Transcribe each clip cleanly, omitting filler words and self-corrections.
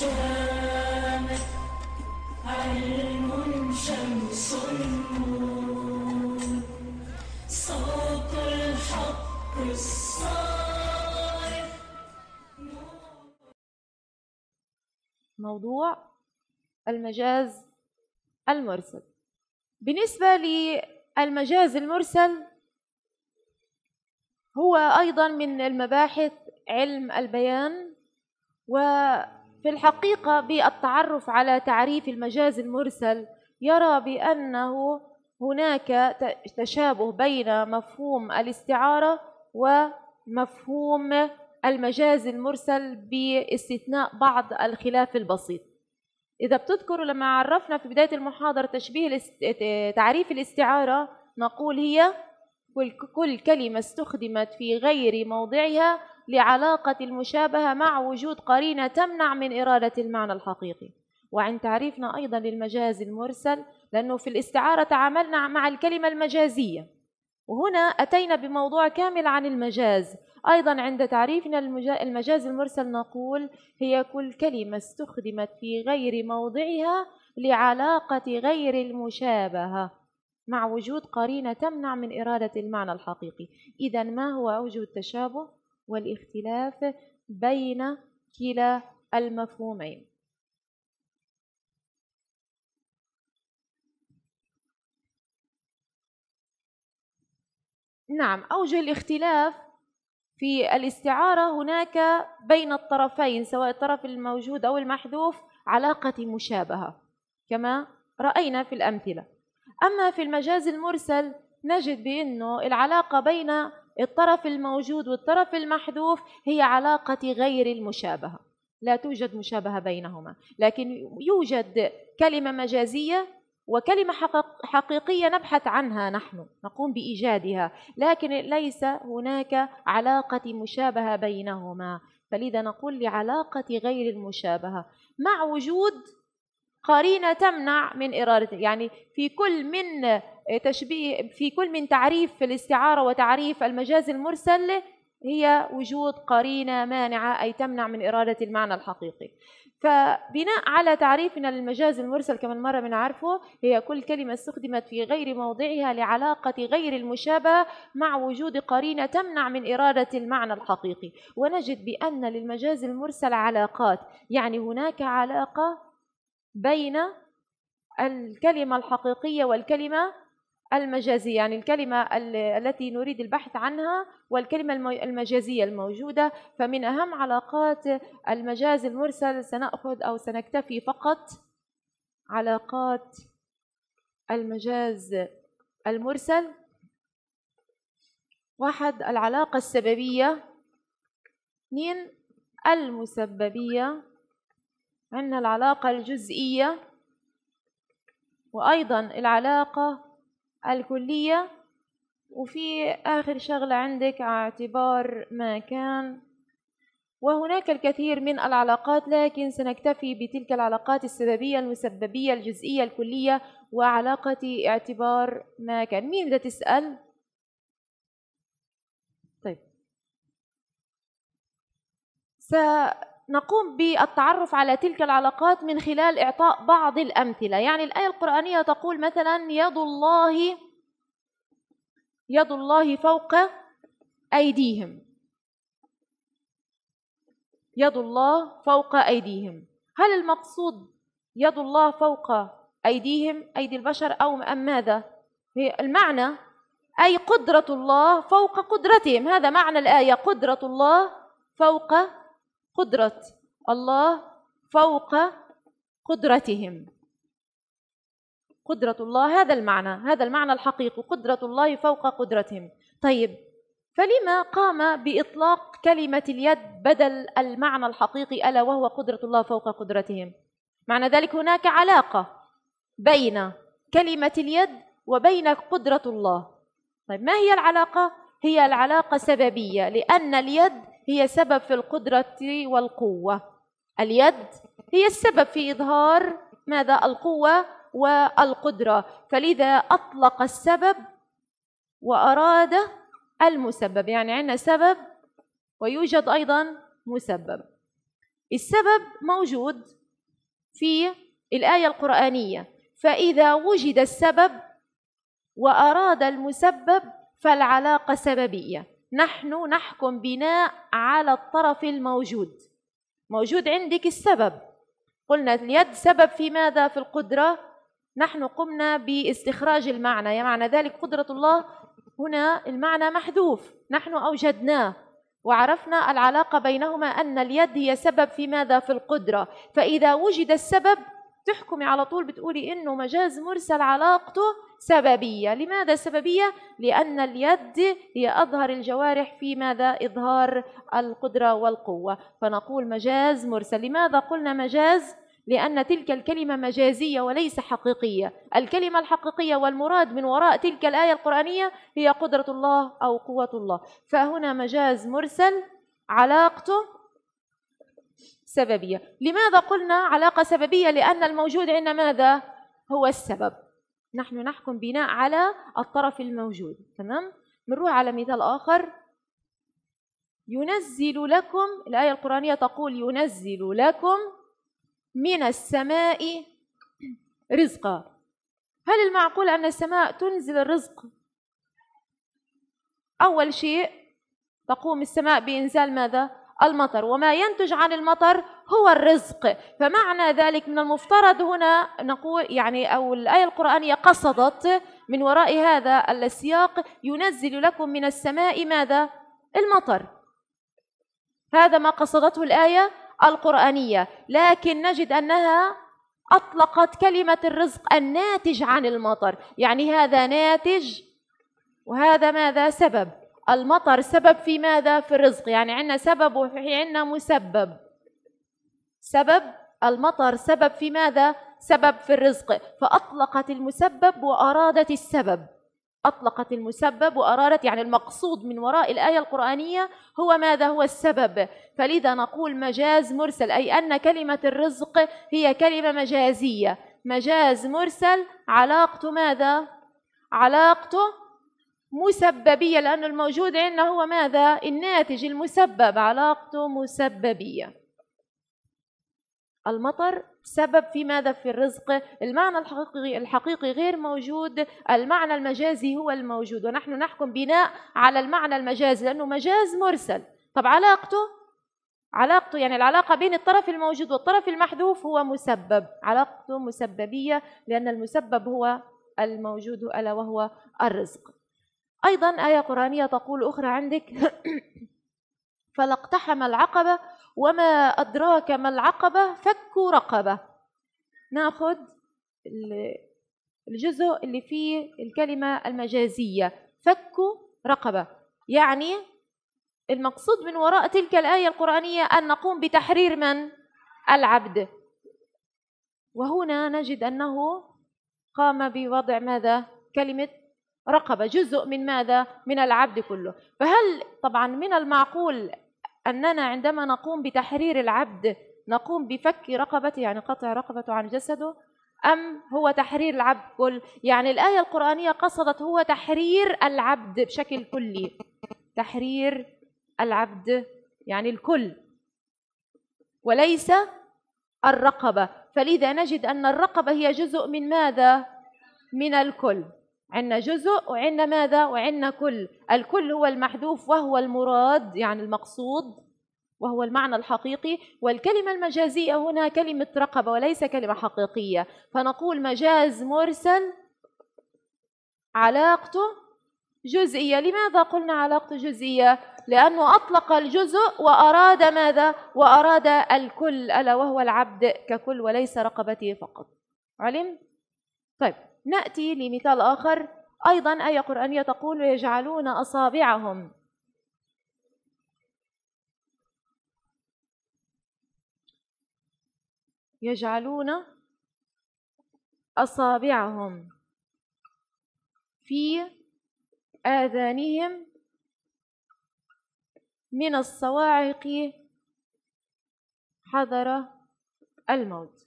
شامخ علم شمس النور صوت الحق الصارخ. موضوع المجاز المرسل. بالنسبة للمجاز المرسل هو أيضا من المباحث علم البيان، وفي الحقيقة بالتعرف على تعريف المجاز المرسل يرى بأنه هناك تشابه بين مفهوم الاستعارة ومفهوم المجاز المرسل باستثناء بعض الخلاف البسيط. إذا بتذكروا لما عرفنا في بداية المحاضرة تعريف الاستعارة نقول هي كل كلمة استخدمت في غير موضعها لعلاقة المشابهة مع وجود قرينة تمنع من إرادة المعنى الحقيقي. وعند تعريفنا أيضا للمجاز المرسل، لأنه في الاستعارة تعاملنا مع الكلمة المجازية، وهنا أتينا بموضوع كامل عن المجاز. أيضا عند تعريفنا المجاز المرسل نقول هي كل كلمة استخدمت في غير موضعها لعلاقة غير المشابهة مع وجود قرينة تمنع من إرادة المعنى الحقيقي. إذا ما هو أوجه التشابه والاختلاف بين كلا المفهومين؟ نعم، أوجه الاختلاف في الاستعارة هناك بين الطرفين سواء الطرف الموجود أو المحذوف علاقة مشابهة كما رأينا في الأمثلة. أما في المجاز المرسل نجد بأنه العلاقة بين الطرف الموجود والطرف المحذوف هي علاقة غير المشابهة، لا توجد مشابهة بينهما، لكن يوجد كلمة مجازية وكلمة حقيقية نبحث عنها، نحن نقوم بإيجادها، لكن ليس هناك علاقة مشابهة بينهما. فلذا نقول لعلاقة غير المشابهة مع وجود قرينة تمنع من إرادة. يعني في كل من تعريف في الاستعارة وتعريف المجاز المرسل هي وجود قرينة مانعة أي تمنع من إرادة المعنى الحقيقي. فبناء على تعريفنا للمجاز المرسل كما مرة بنعرفه هي كل كلمة استخدمت في غير موضعها لعلاقة غير المشابهة مع وجود قرينة تمنع من إرادة المعنى الحقيقي. ونجد بأن للمجاز المرسل علاقات، يعني هناك علاقة بين الكلمة الحقيقية والكلمة المجازية، يعني الكلمة التي نريد البحث عنها والكلمة المجازية الموجودة. فمن أهم علاقات المجاز المرسل سنأخذ أو سنكتفي فقط علاقات المجاز المرسل. 1 العلاقة السببية، 2 المسببية، عندنا العلاقة الجزئية، وأيضا العلاقة الكلية، وفي آخر شغلة عندك اعتبار ما كان. وهناك الكثير من العلاقات لكن سنكتفي بتلك العلاقات السببية المسببية الجزئية الكلية وعلاقة اعتبار ما كان. مين بدها تسأل؟ طيب، سنقوم بالتعرف على تلك العلاقات من خلال إعطاء بعض الأمثلة. يعني الآية القرآنية تقول مثلا يد الله فوق أيديهم، يد الله فوق أيديهم. هل المقصود يد الله فوق أيديهم أيدي البشر أم ماذا؟ هي المعنى أي قدرة الله فوق قدرتهم، هذا معنى الآية، قدرة الله فوق قدرة الله فوق قدرتهم، قدرة الله، هذا المعنى الحقيقي، قدرة الله فوق قدرتهم. طيب، فلما قام بإطلاق كلمة اليد بدل المعنى الحقيقي ألا وهو قدرة الله فوق قدرتهم؟ معنى ذلك هناك علاقة بين كلمة اليد وبين قدرة الله. طيب، ما هي العلاقة؟ هي العلاقة سببية، لأن اليد هي سبب في القدرة والقوة. اليد هي السبب في إظهار ماذا؟ القوة والقدرة. فلذا أطلق السبب وأراد المسبب، يعني عندنا سبب ويوجد أيضا مسبب. السبب موجود في الآية القرآنية، فإذا وجد السبب وأراد المسبب فالعلاقة سببية. نحن نحكم بناء على الطرف الموجود. موجود عندك السبب، قلنا اليد سبب في ماذا؟ في القدرة. نحن قمنا باستخراج المعنى، يعني معنى ذلك قدرة الله، هنا المعنى محذوف، نحن أوجدناه وعرفنا العلاقة بينهما أن اليد هي سبب في ماذا؟ في القدرة. فإذا وجد السبب تحكمي على طول بتقولي إنه مجاز مرسل علاقته سببية. لماذا سببية؟ لأن اليد هي أظهر الجوارح في ماذا؟ إظهار القدرة والقوة، فنقول مجاز مرسل. لماذا قلنا مجاز؟ لأن تلك الكلمة مجازية وليس حقيقية. الكلمة الحقيقية والمراد من وراء تلك الآية القرآنية هي قدرة الله أو قوة الله، فهنا مجاز مرسل علاقته سببية. لماذا قلنا علاقة سببية؟ لأن الموجود عندنا ماذا؟ هو السبب. نحن نحكم بناء على الطرف الموجود. تمام؟ نروح على مثال آخر. ينزل لكم، الآية القرآنية تقول ينزل لكم من السماء رزقا. هل المعقول أن السماء تنزل الرزق؟ أول شيء تقوم السماء بإنزال ماذا؟ المطر، وما ينتج عن المطر هو الرزق. فمعنى ذلك من المفترض هنا نقول يعني أو الآية القرآنية قصدت من وراء هذا السياق ينزل لكم من السماء ماذا؟ المطر. هذا ما قصدته الآية القرآنية، لكن نجد أنها أطلقت كلمة الرزق الناتج عن المطر، يعني هذا ناتج وهذا ماذا؟ سبب. المطر سبب في ماذا؟ في الرزق، يعني عندنا سبب وعندنا مسبب. سبب المطر سبب في ماذا؟ سبب في الرزق، فأطلقت المسبب وأرادت السبب. أطلقت المسبب وأرادت، يعني المقصود من وراء الآية القرآنية هو ماذا؟ هو السبب. فلذا نقول مجاز مرسل، أي أن كلمة الرزق هي كلمة مجازية. مجاز مرسل علاقته ماذا؟ علاقته مسببية، لأن الموجود عندنا هو ماذا؟ الناتج المسبب، علاقته مسببية. المطر سبب في ماذا؟ في الرزق. المعنى الحقيقي غير موجود، المعنى المجازي هو الموجود، ونحن نحكم بناء على المعنى المجازي لأنه مجاز مرسل. طب علاقته يعني العلاقة بين الطرف الموجود والطرف المحذوف هو مسبب، علاقته مسببية لأن المسبب هو الموجود ألا وهو الرزق. أيضا آية قرآنية تقول أخرى عندك فلا اقتحم العقبة وما أدراك ما العقبة فك رقبة. ناخذ الجزء اللي فيه الكلمة المجازية فك رقبة، يعني المقصود من وراء تلك الآية القرآنية أن نقوم بتحرير من؟ العبد. وهنا نجد أنه قام بوضع ماذا؟ كلمة رقبة، جزء من ماذا؟ من العبد كله. فهل طبعا من المعقول أننا عندما نقوم بتحرير العبد نقوم بفك رقبته، يعني قطع رقبته عن جسده، أم هو تحرير العبد كل؟ يعني الآية القرآنية قصدت هو تحرير العبد بشكل كلي، تحرير العبد يعني الكل وليس الرقبة. فلذا نجد أن الرقبة هي جزء من ماذا؟ من الكل. عندنا جزء وعندنا ماذا؟ وعندنا كل. الكل هو المحذوف وهو المراد يعني المقصود وهو المعنى الحقيقي، والكلمة المجازية هنا كلمة رقبة وليس كلمة حقيقية. فنقول مجاز مرسل علاقته جزئية. لماذا قلنا علاقته جزئية؟ لأنه أطلق الجزء وأراد ماذا؟ وأراد الكل ألا وهو العبد ككل وليس رقبته فقط. علم؟ طيب نأتي لمثال آخر. أيضا آية قرآنية تقول ويجعلون أصابعهم في آذانهم من الصواعق حذر الموت.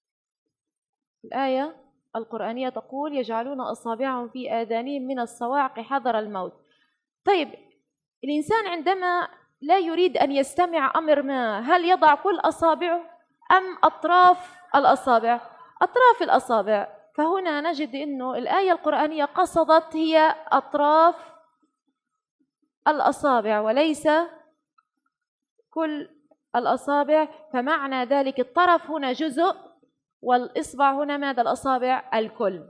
الآية القرآنية تقول يجعلون أصابعهم في آذانهم من الصواعق حذر الموت. طيب الإنسان عندما لا يريد أن يستمع أمر ما، هل يضع كل أصابعه أم أطراف الأصابع؟ أطراف الأصابع. فهنا نجد أنه الآية القرآنية قصدت هي أطراف الأصابع وليس كل الأصابع، فمعنى ذلك الطرف هنا جزء والإصبع هنا ماذا؟ الأصابع الكل.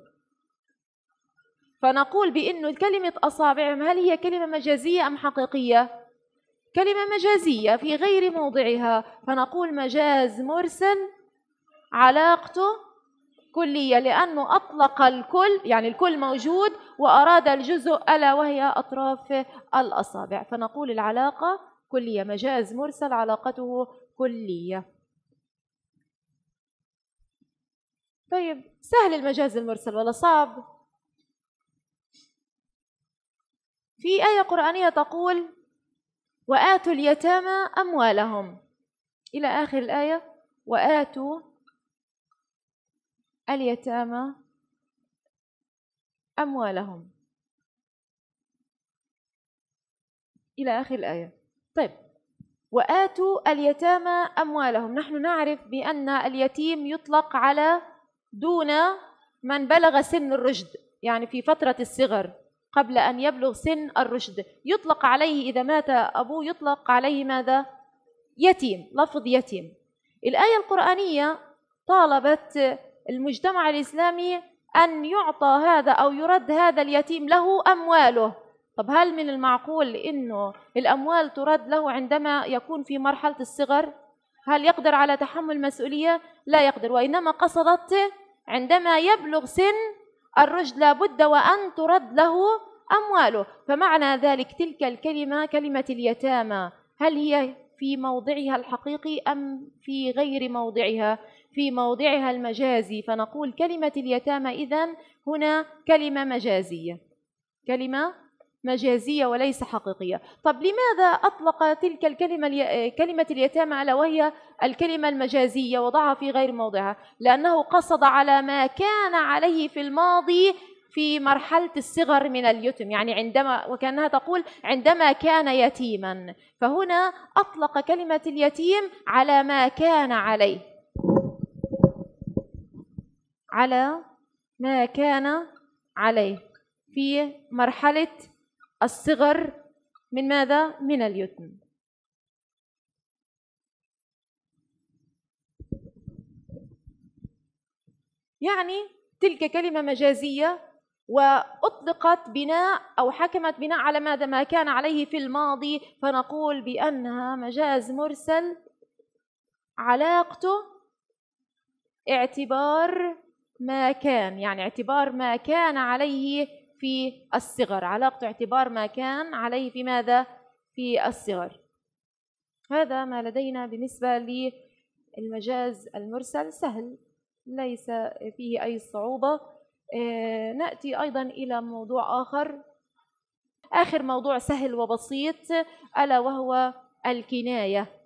فنقول بأنه كلمة أصابعهم هل هي كلمة مجازية أم حقيقية؟ كلمة مجازية في غير موضعها، فنقول مجاز مرسل علاقته كلية، لأنه أطلق الكل، يعني الكل موجود، وأراد الجزء ألا وهي أطراف الأصابع، فنقول العلاقة كلية، مجاز مرسل علاقته كلية. طيب سهل المجاز المرسل ولا صعب؟ في آية قرآنية تقول وآتوا اليتامى أموالهم إلى آخر الآية، وآتوا اليتامى أموالهم إلى آخر الآية. طيب وآتوا اليتامى أموالهم، نحن نعرف بأن اليتيم يطلق على دون من بلغ سن الرشد، يعني في فترة الصغر قبل أن يبلغ سن الرشد يطلق عليه، إذا مات أبوه يطلق عليه ماذا؟ يتيم، لفظ يتيم. الآية القرآنية طالبت المجتمع الإسلامي أن يعطى هذا أو يرد هذا اليتيم له أمواله. طب هل من المعقول إنه الأموال ترد له عندما يكون في مرحلة الصغر؟ هل يقدر على تحمل مسؤولية؟ لا يقدر، وإنما قصدت عندما يبلغ سن الرشد لابد وأن ترد له أمواله. فمعنى ذلك تلك الكلمة كلمة اليتامى هل هي في موضعها الحقيقي أم في غير موضعها؟ في موضعها المجازي، فنقول كلمة اليتامى إذن هنا كلمة مجازية، كلمة مجازية وليس حقيقية. طب لماذا أطلق تلك الكلمة كلمة اليتامى ألا وهي الكلمة المجازية وضعها في غير موضعها؟ لأنه قصد على ما كان عليه في الماضي في مرحلة الصغر من اليتم، يعني عندما، وكأنها تقول عندما كان يتيما، فهنا أطلق كلمة اليتيم على ما كان عليه، على ما كان عليه في مرحلة الصغر من ماذا؟ من اليتم. يعني تلك كلمة مجازية وأطلقت بناء أو حكمت بناء على ماذا؟ ما كان عليه في الماضي، فنقول بأنها مجاز مرسل علاقته اعتبار ما كان، يعني اعتبار ما كان عليه في الصغر، علاقته اعتبار ما كان عليه في ماذا؟ في الصغر. هذا ما لدينا بالنسبة للمجاز المرسل، سهل ليس فيه أي صعوبة. نأتي أيضا إلى موضوع آخر موضوع سهل وبسيط، ألا وهو الكناية.